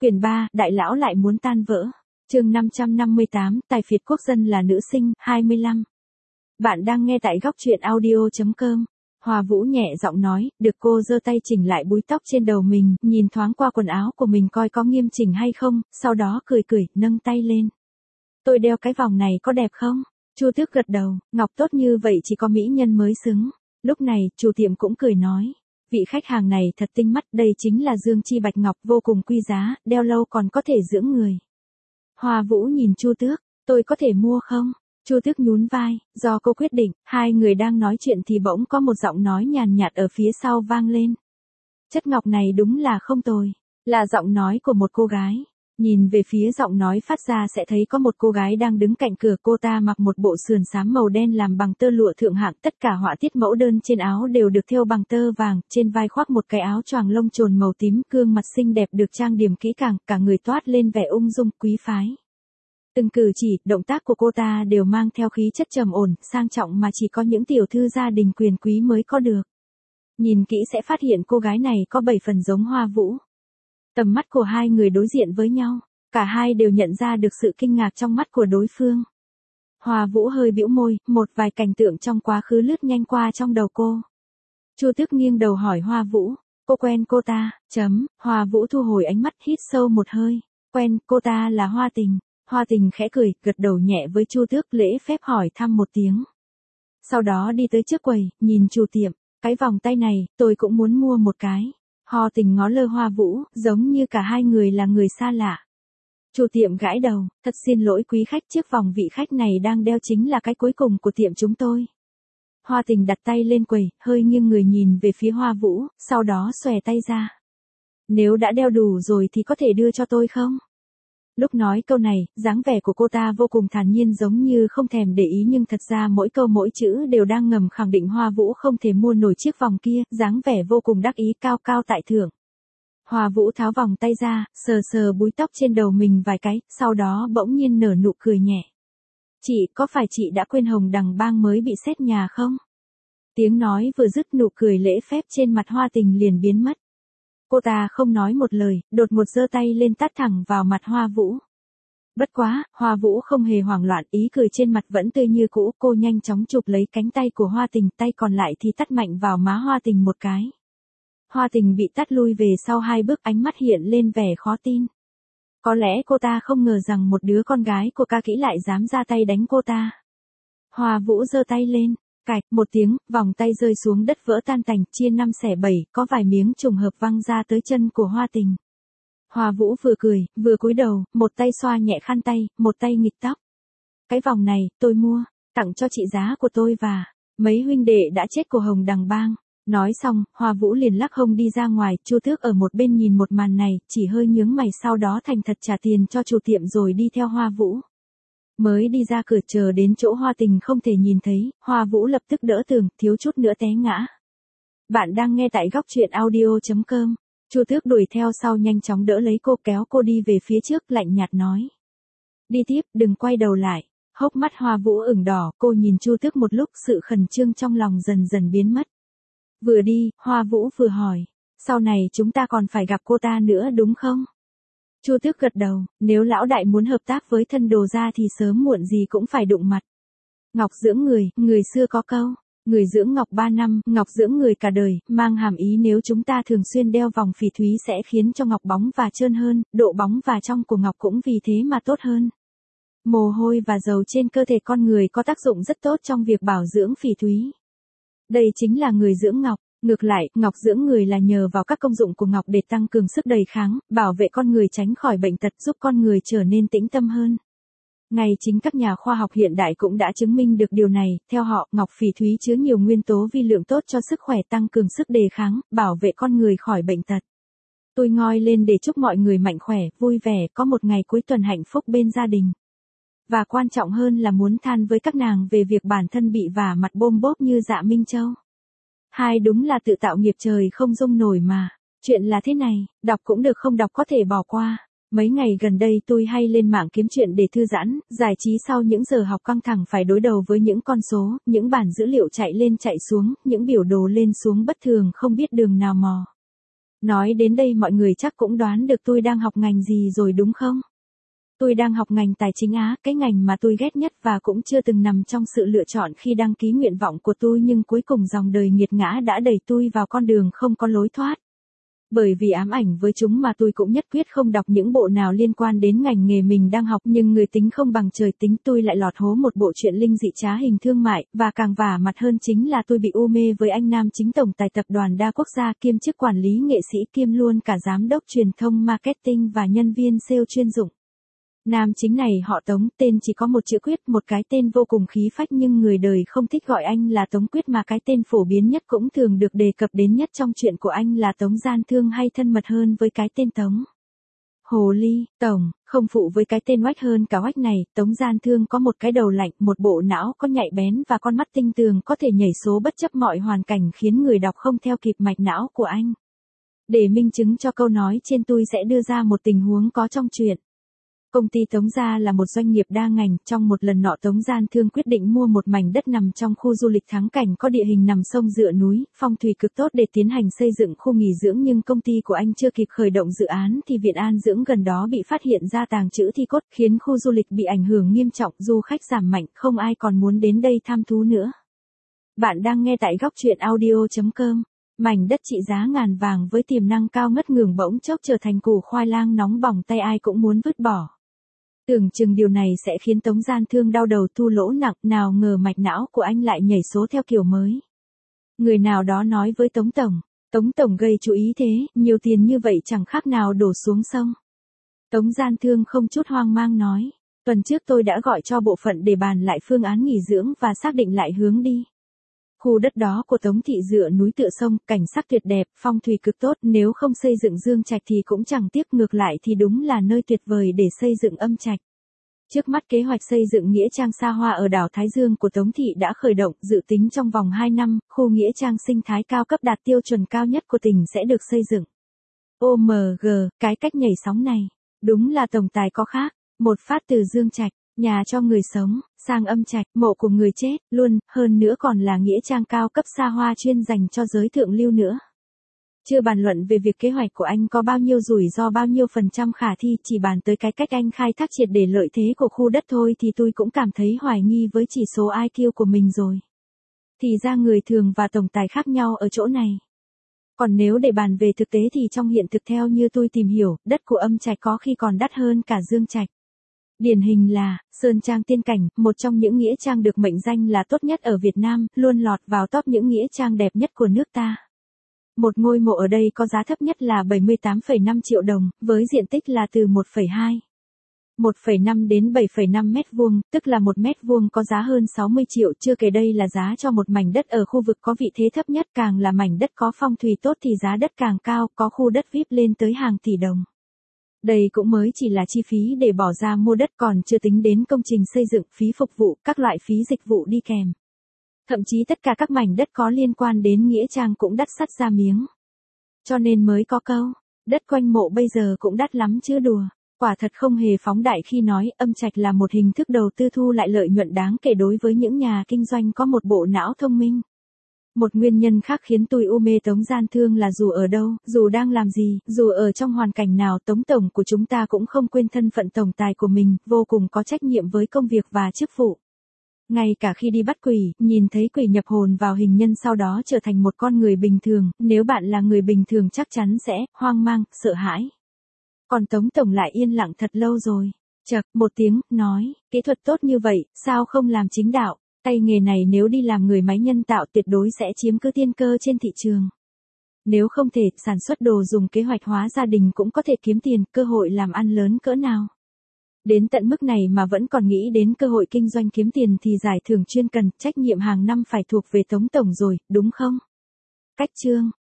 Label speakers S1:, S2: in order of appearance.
S1: Quyển 3, Đại lão lại muốn tan vỡ. Chương 558, Tài phiệt quốc dân là nữ sinh, 25. Bạn đang nghe tại góc truyện audio.com. Hoa Vũ nhẹ giọng nói, được. Cô giơ tay chỉnh lại búi tóc trên đầu mình, nhìn thoáng qua quần áo của mình coi có nghiêm chỉnh hay không, sau đó cười, nâng tay lên. Tôi đeo cái vòng này có đẹp không? Chu Tước gật đầu, ngọc tốt như vậy chỉ có mỹ nhân mới xứng. Lúc này, chủ tiệm cũng cười nói. Vị khách hàng này thật tinh mắt, đây chính là dương chi bạch ngọc vô cùng quý giá, đeo lâu còn có thể dưỡng người. Hoa Vũ nhìn Chu Tước, tôi có thể mua không? Chu Tước nhún vai, do cô quyết định. Hai người đang nói chuyện thì bỗng có một giọng nói nhàn nhạt ở phía sau vang lên. Chất ngọc này đúng là không tồi, là giọng nói của một cô gái. Nhìn về phía giọng nói phát ra sẽ thấy có một cô gái đang đứng cạnh cửa, cô ta mặc một bộ sườn xám màu đen làm bằng tơ lụa thượng hạng, tất cả họa tiết mẫu đơn trên áo đều được thêu bằng tơ vàng, trên vai khoác một cái áo choàng lông chồn màu tím, gương mặt xinh đẹp được trang điểm kỹ càng, cả người toát lên vẻ ung dung quý phái. Từng cử chỉ, động tác của cô ta đều mang theo khí chất trầm ổn, sang trọng mà chỉ có những tiểu thư gia đình quyền quý mới có được. Nhìn kỹ sẽ phát hiện cô gái này có 7 phần giống Hoa Vũ. Tầm mắt của hai người đối diện với nhau, cả hai đều nhận ra được sự kinh ngạc trong mắt của đối phương. Hoa Vũ hơi bĩu môi, một vài cảnh tượng trong quá khứ lướt nhanh qua trong đầu cô. Chu Tước nghiêng đầu hỏi Hoa Vũ, cô quen cô ta? Hoa Vũ thu hồi ánh mắt, hít sâu một hơi. Quen, cô ta là Hoa Tình. Hoa Tình khẽ cười, gật đầu nhẹ với Chu Tước, lễ phép hỏi thăm một tiếng. Sau đó đi tới trước quầy, nhìn chủ tiệm, cái vòng tay này, tôi cũng muốn mua một cái. Hoa Tình ngó lơ Hoa Vũ, giống như cả hai người là người xa lạ. Chủ tiệm gãi đầu, thật xin lỗi quý khách, chiếc vòng vị khách này đang đeo chính là cái cuối cùng của tiệm chúng tôi. Hoa Tình đặt tay lên quầy, hơi nghiêng người nhìn về phía Hoa Vũ, sau đó xòe tay ra. Nếu đã đeo đủ rồi thì có thể đưa cho tôi không? Lúc nói câu này, dáng vẻ của cô ta vô cùng thản nhiên, giống như không thèm để ý, nhưng thật ra mỗi câu mỗi chữ đều đang ngầm khẳng định Hoa Vũ không thể mua nổi chiếc vòng kia, dáng vẻ vô cùng đắc ý, cao cao tại thượng. Hoa Vũ tháo vòng tay ra, sờ búi tóc trên đầu mình vài cái, sau đó bỗng nhiên nở nụ cười nhẹ. Chị, có phải chị đã quên Hồng Đằng Bang mới bị xét nhà không? Tiếng nói vừa dứt, nụ cười lễ phép trên mặt Hoa Tình liền biến mất. Cô ta không nói một lời, đột ngột giơ tay lên tát thẳng vào mặt Hoa Vũ. Bất quá, Hoa Vũ không hề hoảng loạn, ý cười trên mặt vẫn tươi như cũ, cô nhanh chóng chụp lấy cánh tay của Hoa Tình, tay còn lại thì tát mạnh vào má Hoa Tình một cái. Hoa Tình bị tát lui về sau 2 bước, ánh mắt hiện lên vẻ khó tin. Có lẽ cô ta không ngờ rằng một đứa con gái của ca kỹ lại dám ra tay đánh cô ta. Hoa Vũ giơ tay lên. Cạch, một tiếng, vòng tay rơi xuống đất vỡ tan tành, chia 5 xẻ 7, có vài miếng trùng hợp văng ra tới chân của Hoa Tình. Hoa Vũ vừa cười, vừa cúi đầu, một tay xoa nhẹ khăn tay, một tay nghịch tóc. Cái vòng này, tôi mua, tặng cho chị giá của tôi và mấy huynh đệ đã chết của Hồng Đằng Bang. Nói xong, Hoa Vũ liền lắc hông đi ra ngoài, Chu Tước ở một bên nhìn một màn này, chỉ hơi nhướng mày, sau đó thành thật trả tiền cho chủ tiệm rồi đi theo Hoa Vũ. Mới đi ra cửa, chờ đến chỗ Hoa Tình không thể nhìn thấy, Hoa Vũ lập tức đỡ tường, thiếu chút nữa té ngã. Bạn đang nghe tại góc truyện audio.com. Chu Tước đuổi theo sau, nhanh chóng đỡ lấy cô, kéo cô đi về phía trước, lạnh nhạt nói. Đi tiếp, đừng quay đầu lại. Hốc mắt Hoa Vũ ửng đỏ, cô nhìn Chu Tước một lúc, sự khẩn trương trong lòng dần dần biến mất. Vừa đi, Hoa Vũ vừa hỏi, sau này chúng ta còn phải gặp cô ta nữa đúng không? Chu Tước gật đầu, nếu lão đại muốn hợp tác với thân đồ gia thì sớm muộn gì cũng phải đụng mặt. Ngọc dưỡng người, người xưa có câu, người dưỡng ngọc 3 năm, ngọc dưỡng người cả đời, mang hàm ý nếu chúng ta thường xuyên đeo vòng phỉ thúy sẽ khiến cho ngọc bóng và trơn hơn, độ bóng và trong của ngọc cũng vì thế mà tốt hơn. Mồ hôi và dầu trên cơ thể con người có tác dụng rất tốt trong việc bảo dưỡng phỉ thúy. Đây chính là người dưỡng ngọc. Ngược lại, ngọc dưỡng người là nhờ vào các công dụng của ngọc để tăng cường sức đề kháng, bảo vệ con người tránh khỏi bệnh tật, giúp con người trở nên tĩnh tâm hơn. Ngay chính các nhà khoa học hiện đại cũng đã chứng minh được điều này, theo họ, ngọc phỉ thúy chứa nhiều nguyên tố vi lượng tốt cho sức khỏe, tăng cường sức đề kháng, bảo vệ con người khỏi bệnh tật. Tôi ngoi lên để chúc mọi người mạnh khỏe, vui vẻ, có một ngày cuối tuần hạnh phúc bên gia đình. Và quan trọng hơn là muốn than với các nàng về việc bản thân bị vả mặt bôm bốp như Dạ Minh Châu. Hai đúng là tự tạo nghiệp trời không dung nổi mà. Chuyện là thế này, đọc cũng được, không đọc có thể bỏ qua. Mấy ngày gần đây tôi hay lên mạng kiếm chuyện để thư giãn, giải trí sau những giờ học căng thẳng phải đối đầu với những con số, những bản dữ liệu chạy lên chạy xuống, những biểu đồ lên xuống bất thường không biết đường nào mò. Nói đến đây mọi người chắc cũng đoán được tôi đang học ngành gì rồi đúng không? Tôi đang học ngành tài chính Á, cái ngành mà tôi ghét nhất và cũng chưa từng nằm trong sự lựa chọn khi đăng ký nguyện vọng của tôi, nhưng cuối cùng dòng đời nghiệt ngã đã đẩy tôi vào con đường không có lối thoát. Bởi vì ám ảnh với chúng mà tôi cũng nhất quyết không đọc những bộ nào liên quan đến ngành nghề mình đang học, nhưng người tính không bằng trời tính, tôi lại lọt hố một bộ truyện linh dị trá hình thương mại, và càng vả mặt hơn chính là tôi bị u mê với anh nam chính tổng tài tập đoàn đa quốc gia kiêm chức quản lý nghệ sĩ kiêm luôn cả giám đốc truyền thông marketing và nhân viên sale chuyên dụng. Nam chính này họ Tống, tên chỉ có một chữ Quyết, một cái tên vô cùng khí phách nhưng người đời không thích gọi anh là Tống Quyết, mà cái tên phổ biến nhất cũng thường được đề cập đến nhất trong chuyện của anh là Tống Gian Thương, hay thân mật hơn với cái tên Tống Hồ Ly. Tổng, không phụ với cái tên oách hơn cả oách này, Tống Gian Thương có một cái đầu lạnh, một bộ não có nhạy bén và con mắt tinh tường có thể nhảy số bất chấp mọi hoàn cảnh, khiến người đọc không theo kịp mạch não của anh. Để minh chứng cho câu nói trên, tôi sẽ đưa ra một tình huống có trong truyện. Công ty Tống Gia là một doanh nghiệp đa ngành, trong một lần nọ Tống Gian Thương quyết định mua một mảnh đất nằm trong khu du lịch thắng cảnh có địa hình nằm sông dựa núi, phong thủy cực tốt để tiến hành xây dựng khu nghỉ dưỡng, nhưng công ty của anh chưa kịp khởi động dự án thì viện an dưỡng gần đó bị phát hiện ra tàng trữ thi cốt, khiến khu du lịch bị ảnh hưởng nghiêm trọng, du khách giảm mạnh, không ai còn muốn đến đây tham thú nữa. Bạn đang nghe tại góc truyện audio.com. Mảnh đất trị giá ngàn vàng với tiềm năng cao ngất ngưởng bỗng chốc trở thành củ khoai lang nóng bỏng tay, ai cũng muốn vứt bỏ. Tưởng chừng điều này sẽ khiến Tống Gian Thương đau đầu thua lỗ nặng, nào ngờ mạch não của anh lại nhảy số theo kiểu mới. Người nào đó nói với Tống Tổng gây chú ý thế, nhiều tiền như vậy chẳng khác nào đổ xuống sông. Tống Gian Thương không chút hoang mang nói, tuần trước tôi đã gọi cho bộ phận để bàn lại phương án nghỉ dưỡng và xác định lại hướng đi. Khu đất đó của Tống thị dựa núi tựa sông, cảnh sắc tuyệt đẹp, phong thủy cực tốt, nếu không xây dựng dương trạch thì cũng chẳng tiếc, ngược lại thì đúng là nơi tuyệt vời để xây dựng âm trạch. Trước mắt kế hoạch xây dựng nghĩa trang xa hoa ở đảo Thái Dương của Tống thị đã khởi động, dự tính trong vòng 2 năm, khu nghĩa trang sinh thái cao cấp đạt tiêu chuẩn cao nhất của tỉnh sẽ được xây dựng. OMG, cái cách nhảy sóng này, đúng là tổng tài có khác, một phát từ dương trạch, nhà cho người sống, sang âm trạch, mộ của người chết, luôn, hơn nữa còn là nghĩa trang cao cấp xa hoa chuyên dành cho giới thượng lưu nữa. Chưa bàn luận về việc kế hoạch của anh có bao nhiêu rủi ro, bao nhiêu % khả thi, chỉ bàn tới cái cách anh khai thác triệt để lợi thế của khu đất thôi thì tôi cũng cảm thấy hoài nghi với chỉ số IQ của mình rồi. Thì ra người thường và tổng tài khác nhau ở chỗ này. Còn nếu để bàn về thực tế thì trong hiện thực theo như tôi tìm hiểu, đất của âm trạch có khi còn đắt hơn cả dương trạch. Điển hình là, Sơn Trang Tiên Cảnh, một trong những nghĩa trang được mệnh danh là tốt nhất ở Việt Nam, luôn lọt vào top những nghĩa trang đẹp nhất của nước ta. Một ngôi mộ ở đây có giá thấp nhất là 78,5 triệu đồng, với diện tích là từ 1,5 đến 7,5 mét vuông, tức là 1 mét vuông có giá hơn 60 triệu, chưa kể đây là giá cho một mảnh đất ở khu vực có vị thế thấp nhất, càng là mảnh đất có phong thủy tốt thì giá đất càng cao, có khu đất VIP lên tới hàng tỷ đồng. Đây cũng mới chỉ là chi phí để bỏ ra mua đất, còn chưa tính đến công trình xây dựng, phí phục vụ, các loại phí dịch vụ đi kèm. Thậm chí tất cả các mảnh đất có liên quan đến nghĩa trang cũng đắt sắt ra miếng. Cho nên mới có câu, đất quanh mộ bây giờ cũng đắt lắm chứ đùa. Quả thật không hề phóng đại khi nói âm trạch là một hình thức đầu tư thu lại lợi nhuận đáng kể đối với những nhà kinh doanh có một bộ não thông minh. Một nguyên nhân khác khiến tôi u mê Tống Gian Thương là dù ở đâu, dù đang làm gì, dù ở trong hoàn cảnh nào, Tống Tổng của chúng ta cũng không quên thân phận tổng tài của mình, vô cùng có trách nhiệm với công việc và chức vụ. Ngay cả khi đi bắt quỷ, nhìn thấy quỷ nhập hồn vào hình nhân sau đó trở thành một con người bình thường, nếu bạn là người bình thường chắc chắn sẽ hoang mang, sợ hãi. Còn Tống Tổng lại yên lặng thật lâu rồi. Chậc, một tiếng, nói, kỹ thuật tốt như vậy, sao không làm chính đạo? Tay nghề này nếu đi làm người máy nhân tạo tuyệt đối sẽ chiếm cứ tiên cơ trên thị trường. Nếu không thể, sản xuất đồ dùng kế hoạch hóa gia đình cũng có thể kiếm tiền, cơ hội làm ăn lớn cỡ nào. Đến tận mức này mà vẫn còn nghĩ đến cơ hội kinh doanh kiếm tiền thì giải thưởng chuyên cần, trách nhiệm hàng năm phải thuộc về Tống Tổng rồi, đúng không? Cách chương